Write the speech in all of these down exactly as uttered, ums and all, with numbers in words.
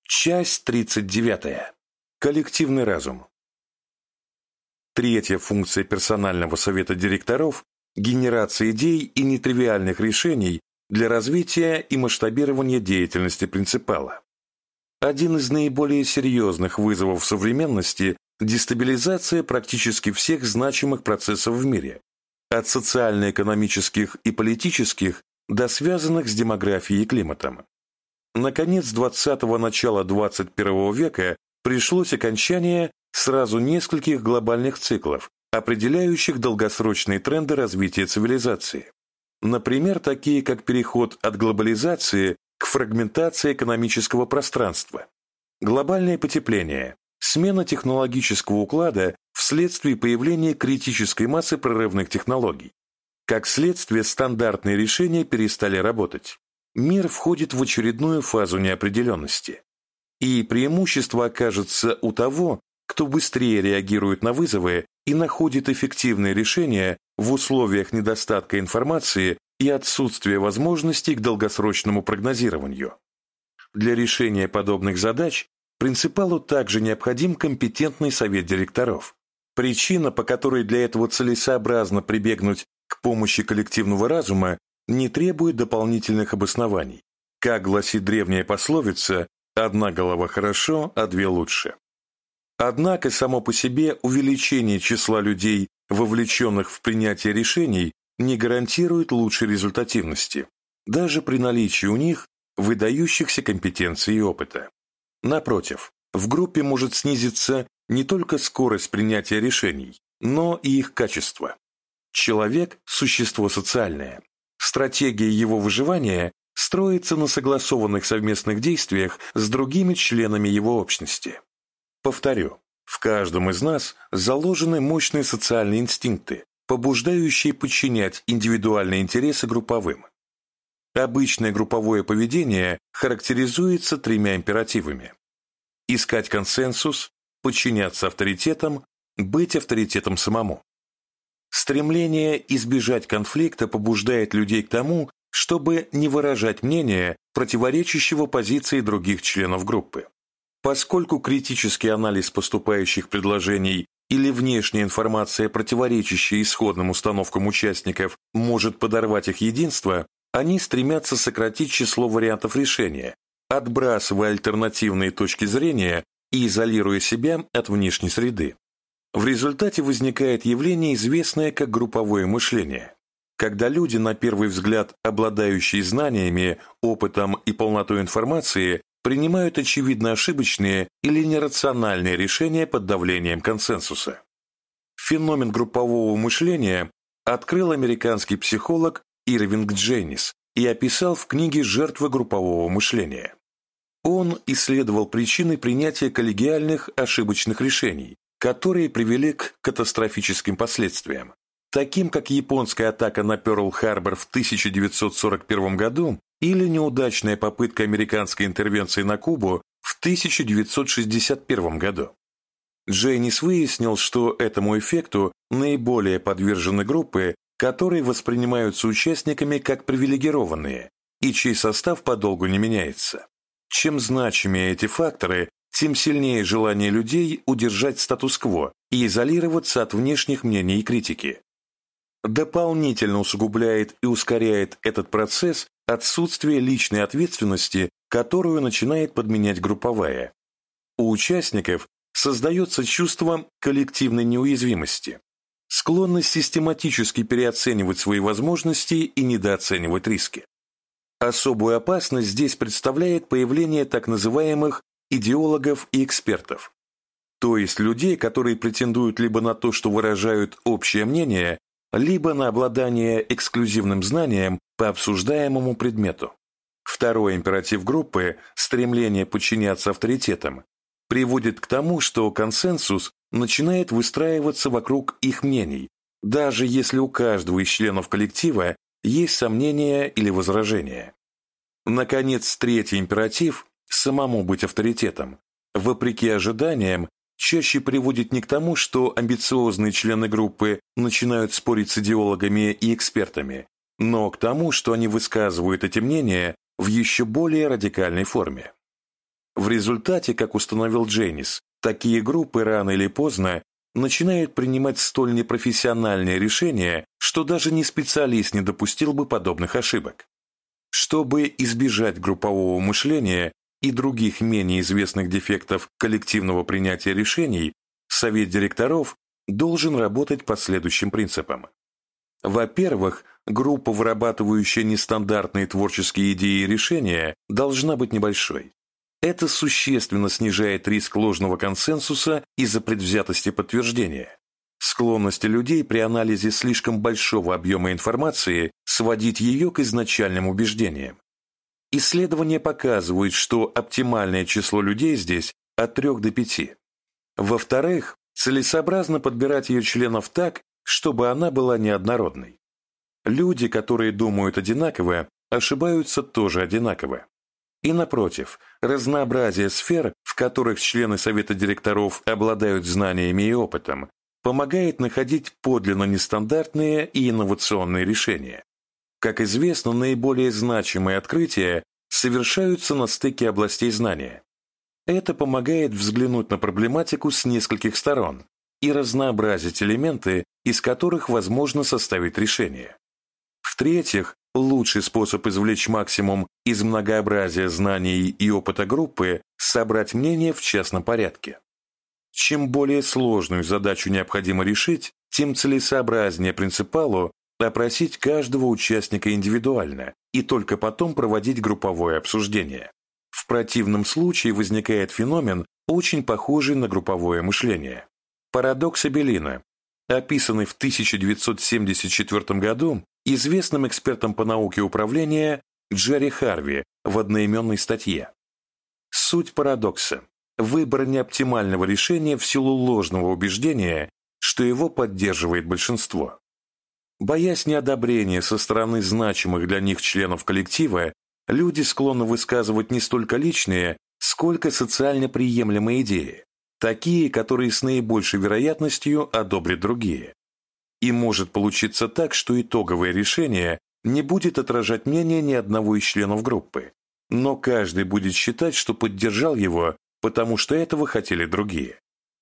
Часть тридцать девятая. Коллективный разум. Третья функция персонального совета директоров – генерация идей и нетривиальных решений для развития и масштабирования деятельности принципала. Один из наиболее серьезных вызовов современности – дестабилизация практически всех значимых процессов в мире, от социально-экономических и политических до связанных с демографией и климатом. Наконец двадцатого – начала двадцать первого века пришлось окончание сразу нескольких глобальных циклов, определяющих долгосрочные тренды развития цивилизации. Например, такие как переход от глобализации к фрагментации экономического пространства, глобальное потепление, смена технологического уклада вследствие появления критической массы прорывных технологий. Как следствие, стандартные решения перестали работать. Мир входит в очередную фазу неопределенности. И преимущество окажется у того, кто быстрее реагирует на вызовы и находит эффективные решения в условиях недостатка информации и отсутствия возможностей к долгосрочному прогнозированию. Для решения подобных задач принципалу также необходим компетентный совет директоров. Причина, по которой для этого целесообразно прибегнуть к помощи коллективного разума, не требует дополнительных обоснований. Как гласит древняя пословица, одна голова хорошо, а две лучше. Однако само по себе увеличение числа людей, вовлеченных в принятие решений, не гарантирует лучшей результативности, даже при наличии у них выдающихся компетенций и опыта. Напротив, в группе может снизиться не только скорость принятия решений, но и их качество. Человек – существо социальное. Стратегия его выживания строится на согласованных совместных действиях с другими членами его общности. Повторю, в каждом из нас заложены мощные социальные инстинкты, побуждающие подчинять индивидуальные интересы групповым. Обычное групповое поведение характеризуется тремя императивами: искать консенсус, подчиняться авторитетам, быть авторитетом самому. Стремление избежать конфликта побуждает людей к тому, чтобы не выражать мнение, противоречащего позиции других членов группы. Поскольку критический анализ поступающих предложений или внешняя информация, противоречащая исходным установкам участников, может подорвать их единство, они стремятся сократить число вариантов решения, отбрасывая альтернативные точки зрения и изолируя себя от внешней среды. В результате возникает явление, известное как групповое мышление, когда люди, на первый взгляд обладающие знаниями, опытом и полнотой информации, принимают очевидно ошибочные или нерациональные решения под давлением консенсуса. Феномен группового мышления открыл американский психолог Ирвинг Дженнис и описал в книге «Жертвы группового мышления». Он исследовал причины принятия коллегиальных ошибочных решений, которые привели к катастрофическим последствиям, таким как японская атака на Пёрл-Харбор в тысяча девятьсот сорок первом году или неудачная попытка американской интервенции на Кубу в тысяча девятьсот шестьдесят первом году. Дженнис выяснил, что этому эффекту наиболее подвержены группы, которые воспринимаются участниками как привилегированные и чей состав подолгу не меняется. Чем значимее эти факторы, тем сильнее желание людей удержать статус-кво и изолироваться от внешних мнений и критики. Дополнительно усугубляет и ускоряет этот процесс отсутствие личной ответственности, которую начинает подменять групповая. У участников создается чувство коллективной неуязвимости, склонность систематически переоценивать свои возможности и недооценивать риски. Особую опасность здесь представляет появление так называемых идеологов и экспертов, то есть людей, которые претендуют либо на то, что выражают общее мнение, либо на обладание эксклюзивным знанием по обсуждаемому предмету. Второй императив группы, стремление подчиняться авторитетам, приводит к тому, что консенсус начинает выстраиваться вокруг их мнений, даже если у каждого из членов коллектива есть сомнения или возражения. Наконец, третий императив – самому быть авторитетом, вопреки ожиданиям, чаще приводит не к тому, что амбициозные члены группы начинают спорить с идеологами и экспертами, но к тому, что они высказывают эти мнения в еще более радикальной форме. В результате, как установил Дженис, такие группы рано или поздно начинают принимать столь непрофессиональные решения, что даже не специалист не допустил бы подобных ошибок. Чтобы избежать группового мышления и других менее известных дефектов коллективного принятия решений, совет директоров должен работать по следующим принципам. Во-первых, группа, вырабатывающая нестандартные творческие идеи и решения, должна быть небольшой. Это существенно снижает риск ложного консенсуса из-за предвзятости подтверждения, склонности людей при анализе слишком большого объема информации сводить ее к изначальным убеждениям. Исследования показывают, что оптимальное число людей здесь от трёх до пяти. Во-вторых, целесообразно подбирать ее членов так, чтобы она была неоднородной. Люди, которые думают одинаково, ошибаются тоже одинаково. И напротив, разнообразие сфер, в которых члены совета директоров обладают знаниями и опытом, помогает находить подлинно нестандартные и инновационные решения. Как известно, наиболее значимые открытия совершаются на стыке областей знания. Это помогает взглянуть на проблематику с нескольких сторон и разнообразить элементы, из которых возможно составить решение. В-третьих, лучший способ извлечь максимум из многообразия знаний и опыта группы – собрать мнение в частном порядке. Чем более сложную задачу необходимо решить, тем целесообразнее принципалу опросить каждого участника индивидуально и только потом проводить групповое обсуждение. В противном случае возникает феномен, очень похожий на групповое мышление. Парадокс Абелина, описанный в тысяча девятьсот семьдесят четвёртом году известным экспертом по науке управления Джерри Харви в одноименной статье. Суть парадокса – выбор неоптимального решения в силу ложного убеждения, что его поддерживает большинство. Боясь неодобрения со стороны значимых для них членов коллектива, люди склонны высказывать не столько личные, сколько социально приемлемые идеи, такие, которые с наибольшей вероятностью одобрят другие. И может получиться так, что итоговое решение не будет отражать мнение ни одного из членов группы, но каждый будет считать, что поддержал его, потому что этого хотели другие.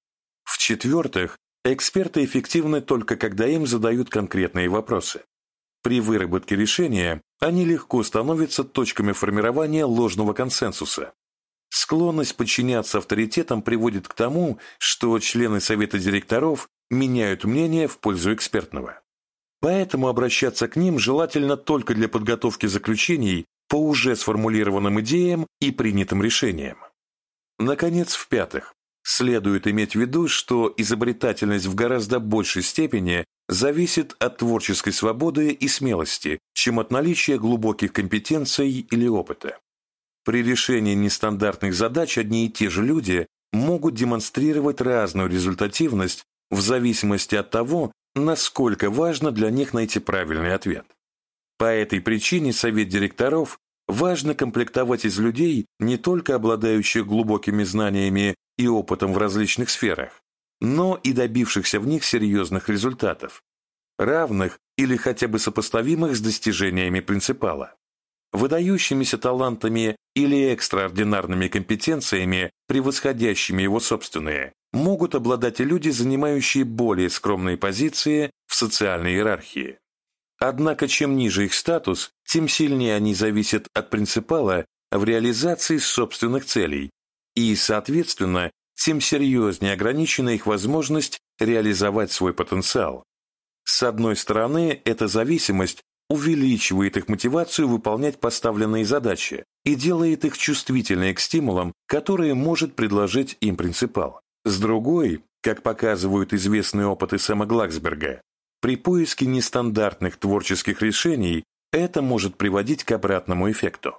В-четвертых, эксперты эффективны только когда им задают конкретные вопросы. При выработке решения они легко становятся точками формирования ложного консенсуса. Склонность подчиняться авторитетам приводит к тому, что члены совета директоров меняют мнение в пользу экспертного. Поэтому обращаться к ним желательно только для подготовки заключений по уже сформулированным идеям и принятым решениям. Наконец, в-пятых, следует иметь в виду, что изобретательность в гораздо большей степени зависит от творческой свободы и смелости, чем от наличия глубоких компетенций или опыта. При решении нестандартных задач одни и те же люди могут демонстрировать разную результативность в зависимости от того, насколько важно для них найти правильный ответ. По этой причине совет директоров важно комплектовать из людей, не только обладающих глубокими знаниями и опытом в различных сферах, но и добившихся в них серьезных результатов, равных или хотя бы сопоставимых с достижениями принципала. Выдающимися талантами или экстраординарными компетенциями, превосходящими его собственные, могут обладать и люди, занимающие более скромные позиции в социальной иерархии. Однако, чем ниже их статус, тем сильнее они зависят от принципала в реализации собственных целей, и, соответственно, тем серьезнее ограничена их возможность реализовать свой потенциал. С одной стороны, эта зависимость увеличивает их мотивацию выполнять поставленные задачи и делает их чувствительнее к стимулам, которые может предложить им принципал. С другой, как показывают известные опыты Сэма Глаксберга, при поиске нестандартных творческих решений это может приводить к обратному эффекту.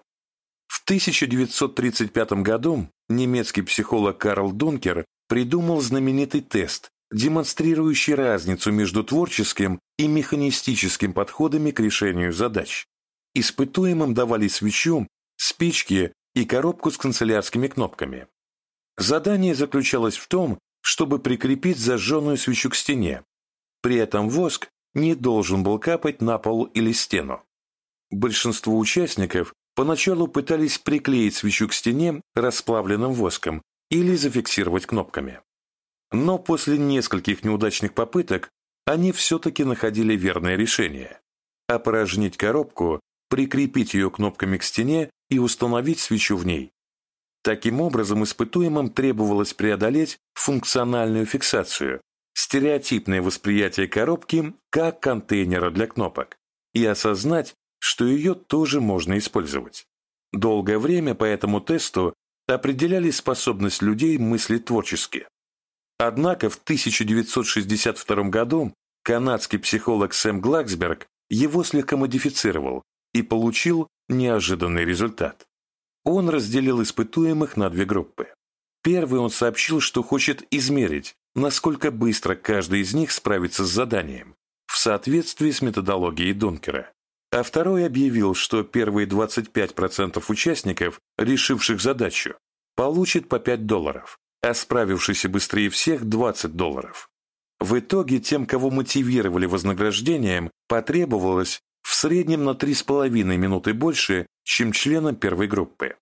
В тысяча девятьсот тридцать пятом году немецкий психолог Карл Дункер придумал знаменитый тест, демонстрирующий разницу между творческим и механистическим подходами к решению задач. Испытуемым давали свечу, спички и коробку с канцелярскими кнопками. Задание заключалось в том, чтобы прикрепить зажженную свечу к стене. При этом воск не должен был капать на пол или стену. Большинство участников Поначалу пытались приклеить свечу к стене расплавленным воском или зафиксировать кнопками. Но после нескольких неудачных попыток они все-таки находили верное решение – опорожнить коробку, прикрепить ее кнопками к стене и установить свечу в ней. Таким образом, испытуемым требовалось преодолеть функциональную фиксацию, стереотипное восприятие коробки как контейнера для кнопок и осознать, что ее тоже можно использовать. Долгое время по этому тесту определяли способность людей мыслить творчески. Однако в тысяча девятьсот шестьдесят втором году канадский психолог Сэм Глаксберг его слегка модифицировал и получил неожиданный результат. Он разделил испытуемых на две группы. Первый он сообщил, что хочет измерить, насколько быстро каждый из них справится с заданием, в соответствии с методологией Дункера. А второй объявил, что первые двадцать пять процентов участников, решивших задачу, получат по пять долларов, а справившийся быстрее всех – двадцать долларов. В итоге тем, кого мотивировали вознаграждением, потребовалось в среднем на три с половиной минуты больше, чем членам первой группы.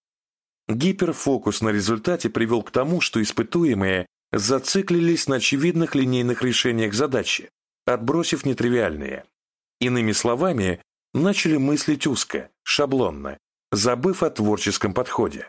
Гиперфокус на результате привел к тому, что испытуемые зациклились на очевидных линейных решениях задачи, отбросив нетривиальные. Иными словами, начали мыслить узко, шаблонно, забыв о творческом подходе.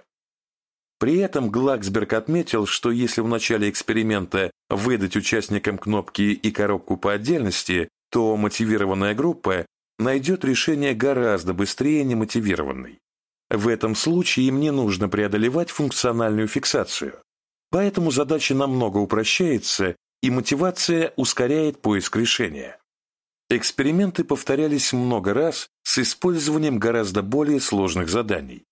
При этом Глаксберг отметил, что если в начале эксперимента выдать участникам кнопки и коробку по отдельности, то мотивированная группа найдет решение гораздо быстрее немотивированной. В этом случае им не нужно преодолевать функциональную фиксацию, поэтому задача намного упрощается, и мотивация ускоряет поиск решения. Эксперименты повторялись много раз с использованием гораздо более сложных заданий.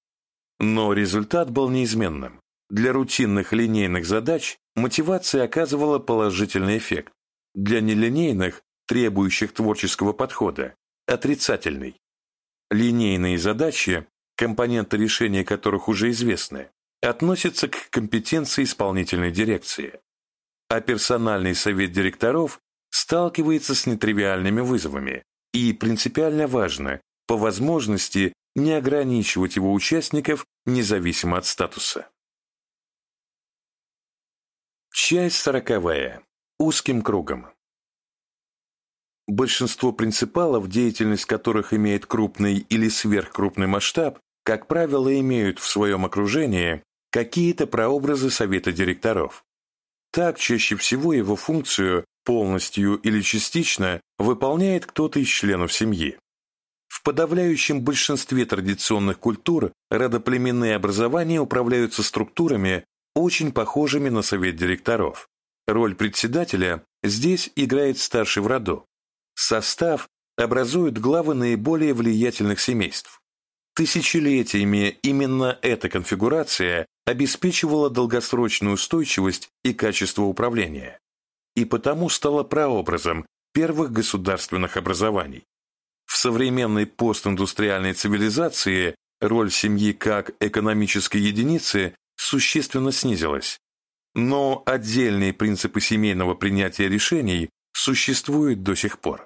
Но результат был неизменным. Для рутинных линейных задач мотивация оказывала положительный эффект. Для нелинейных, требующих творческого подхода, отрицательный. Линейные задачи, компоненты решения которых уже известны, относятся к компетенции исполнительной дирекции. А персональный совет директоров сталкивается с нетривиальными вызовами, и принципиально важно, по возможности, не ограничивать его участников независимо от статуса. Часть сороковая. Узким кругом. Большинство принципалов, деятельность которых имеет крупный или сверхкрупный масштаб, как правило, имеют в своем окружении какие-то прообразы совета директоров. Так, чаще всего его функцию полностью или частично выполняет кто-то из членов семьи. В подавляющем большинстве традиционных культур родоплеменные образования управляются структурами, очень похожими на совет директоров. Роль председателя здесь играет старший в роду. Состав образуют главы наиболее влиятельных семейств. Тысячелетиями именно эта конфигурация обеспечивала долгосрочную устойчивость и качество управления, и потому стала прообразом первых государственных образований. В современной постиндустриальной цивилизации роль семьи как экономической единицы существенно снизилась, но отдельные принципы семейного принятия решений существуют до сих пор.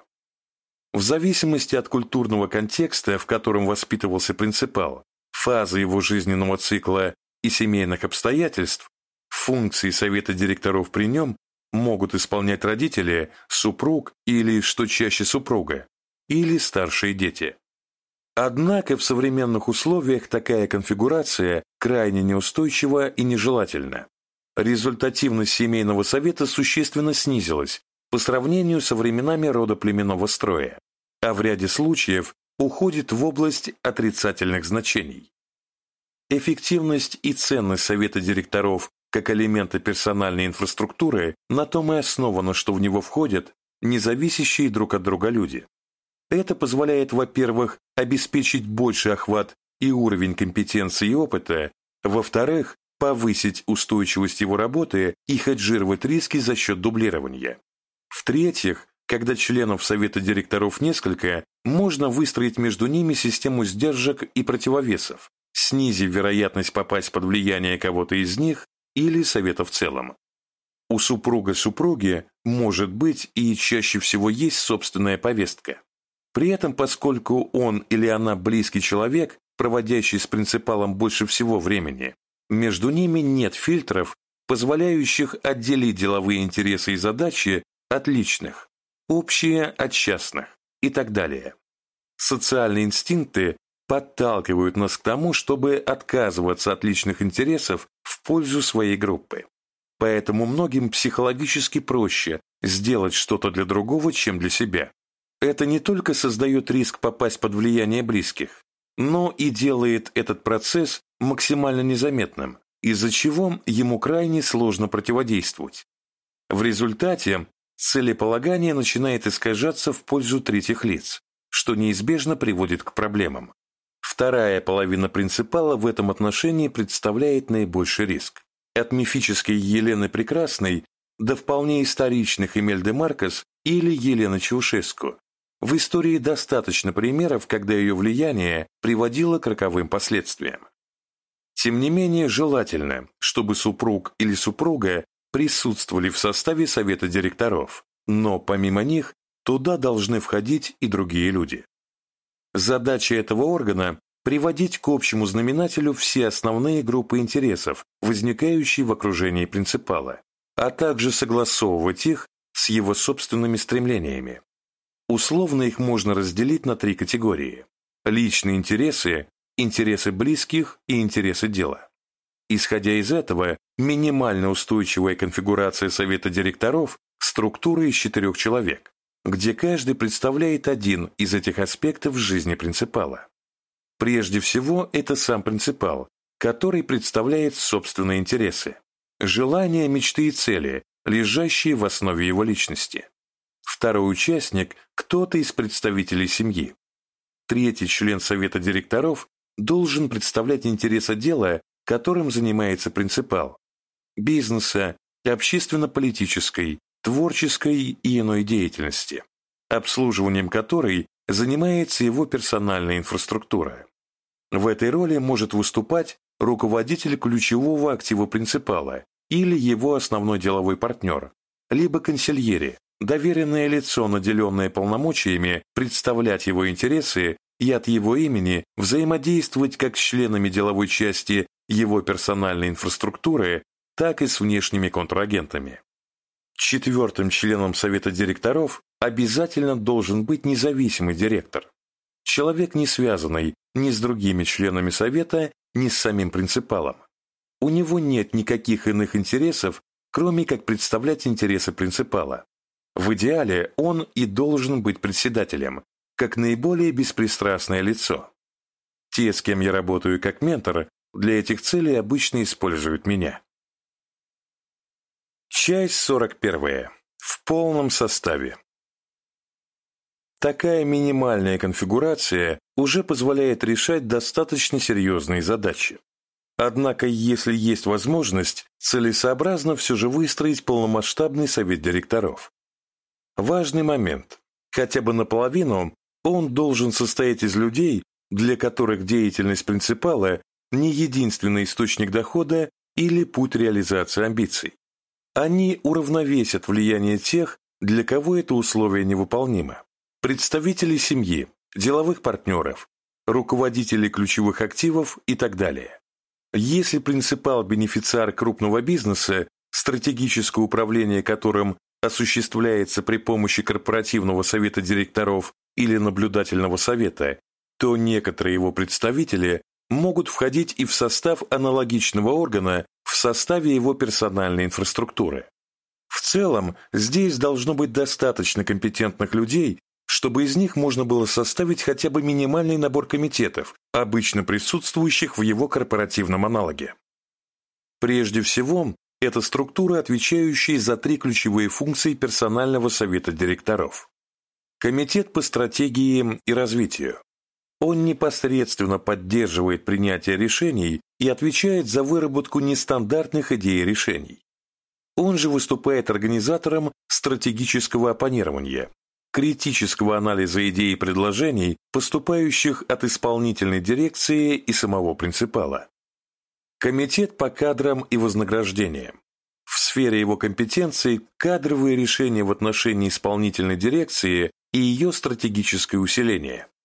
В зависимости от культурного контекста, в котором воспитывался принципал, фазы его жизненного цикла и семейных обстоятельств, функции совета директоров при нем могут исполнять родители, супруг или, что чаще, супруга, или старшие дети. Однако в современных условиях такая конфигурация крайне неустойчива и нежелательна. Результативность семейного совета существенно снизилась по сравнению со временами родоплеменного строя, а в ряде случаев уходит в область отрицательных значений. Эффективность и ценность совета директоров как элемента персональной инфраструктуры на том и основано, что в него входят независящие друг от друга люди. Это позволяет, во-первых, обеспечить больший охват и уровень компетенции и опыта, во-вторых, повысить устойчивость его работы и хеджировать риски за счет дублирования. В-третьих, когда членов совета директоров несколько, можно выстроить между ними систему сдержек и противовесов, снизив вероятность попасть под влияние кого-то из них или совета в целом. У супруга-супруги может быть и чаще всего есть собственная повестка. При этом, поскольку он или она близкий человек, проводящий с принципалом больше всего времени, между ними нет фильтров, позволяющих отделить деловые интересы и задачи от личных, общие от частных и так далее. Социальные инстинкты подталкивают нас к тому, чтобы отказываться от личных интересов в пользу своей группы. Поэтому многим психологически проще сделать что-то для другого, чем для себя. Это не только создает риск попасть под влияние близких, но и делает этот процесс максимально незаметным, из-за чего ему крайне сложно противодействовать. В результате целеполагание начинает искажаться в пользу третьих лиц, что неизбежно приводит к проблемам. Вторая половина принципала в этом отношении представляет наибольший риск. От мифической Елены Прекрасной до вполне историчных Эмиль де Маркос или Елены Чаушеску. В истории достаточно примеров, когда ее влияние приводило к роковым последствиям. Тем не менее, желательно, чтобы супруг или супруга присутствовали в составе совета директоров, но помимо них туда должны входить и другие люди. Задача этого органа – приводить к общему знаменателю все основные группы интересов, возникающие в окружении принципала, а также согласовывать их с его собственными стремлениями. Условно их можно разделить на три категории – личные интересы, интересы близких и интересы дела. Исходя из этого, минимально устойчивая конфигурация совета директоров – структура из четырех человек, где каждый представляет один из этих аспектов жизни принципала. Прежде всего, это сам принципал, который представляет собственные интересы, желания, мечты и цели, лежащие в основе его личности. Второй участник – кто-то из представителей семьи. Третий член совета директоров должен представлять интересы дела, которым занимается принципал, бизнеса, общественно-политической, творческой и иной деятельности, обслуживанием которой занимается его персональная инфраструктура. В этой роли может выступать руководитель ключевого актива принципала или его основной деловой партнер, либо консильери, доверенное лицо, наделенное полномочиями представлять его интересы и от его имени взаимодействовать как с членами деловой части его персональной инфраструктуры, так и с внешними контрагентами. Четвертым членом совета директоров обязательно должен быть независимый директор. Человек, не связанный ни с другими членами совета, ни с самим принципалом. У него нет никаких иных интересов, кроме как представлять интересы принципала. В идеале он и должен быть председателем, как наиболее беспристрастное лицо. Те, с кем я работаю как ментор, для этих целей обычно используют меня. Часть сорок первая. В полном составе. Такая минимальная конфигурация уже позволяет решать достаточно серьезные задачи. Однако, если есть возможность, целесообразно все же выстроить полномасштабный совет директоров. Важный момент. Хотя бы наполовину он должен состоять из людей, для которых деятельность принципала не единственный источник дохода или путь реализации амбиций. Они уравновесят влияние тех, для кого это условие невыполнимо. Представители семьи, деловых партнеров, руководителей ключевых активов и так далее. Если принципал-бенефициар крупного бизнеса, стратегическое управление которым осуществляется при помощи корпоративного совета директоров или наблюдательного совета, то некоторые его представители могут входить и в состав аналогичного органа в составе его персональной инфраструктуры. В целом, здесь должно быть достаточно компетентных людей, чтобы из них можно было составить хотя бы минимальный набор комитетов, обычно присутствующих в его корпоративном аналоге. Прежде всего, это структура, отвечающая за три ключевые функции персонального совета директоров. Комитет по стратегии и развитию. Он непосредственно поддерживает принятие решений и отвечает за выработку нестандартных идей и решений. Он же выступает организатором стратегического оппонирования, критического анализа идей и предложений, поступающих от исполнительной дирекции и самого принципала. Комитет по кадрам и вознаграждениям. В сфере его компетенций кадровые решения в отношении исполнительной дирекции и ее стратегическое усиление.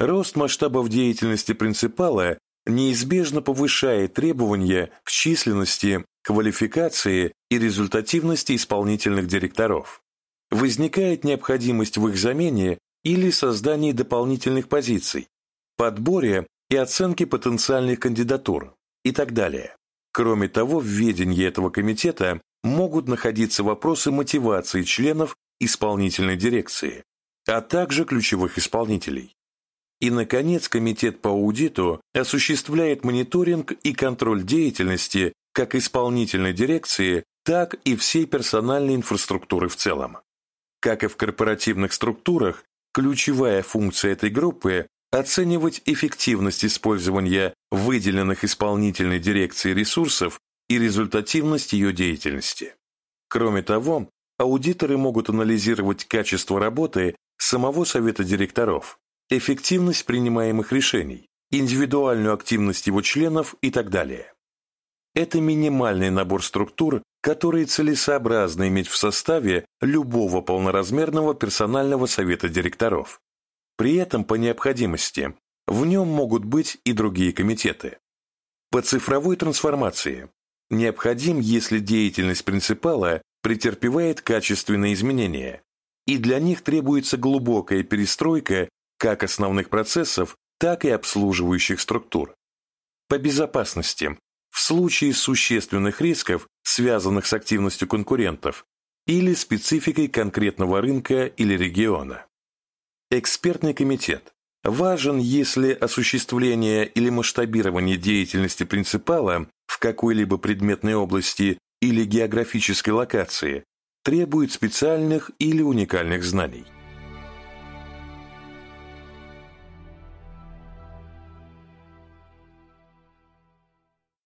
Рост масштабов деятельности принципала неизбежно повышает требования к численности, квалификации и результативности исполнительных директоров. Возникает необходимость в их замене или создании дополнительных позиций, подборе и оценке потенциальных кандидатур и так далее. Кроме того, в ведении этого комитета могут находиться вопросы мотивации членов исполнительной дирекции, а также ключевых исполнителей. И, наконец, комитет по аудиту осуществляет мониторинг и контроль деятельности как исполнительной дирекции, так и всей персональной инфраструктуры в целом. Как и в корпоративных структурах, ключевая функция этой группы – оценивать эффективность использования выделенных исполнительной дирекцией ресурсов и результативность ее деятельности. Кроме того, аудиторы могут анализировать качество работы самого совета директоров, эффективность принимаемых решений, индивидуальную активность его членов и так далее. Это минимальный набор структур, которые целесообразно иметь в составе любого полноразмерного персонального совета директоров. При этом, по необходимости, в нем могут быть и другие комитеты. По цифровой трансформации необходим, если деятельность принципала претерпевает качественные изменения, и для них требуется глубокая перестройка как основных процессов, так и обслуживающих структур. По безопасности, в случае существенных рисков, связанных с активностью конкурентов, или спецификой конкретного рынка или региона. Экспертный комитет важен, если осуществление или масштабирование деятельности принципала в какой-либо предметной области или географической локации требует специальных или уникальных знаний.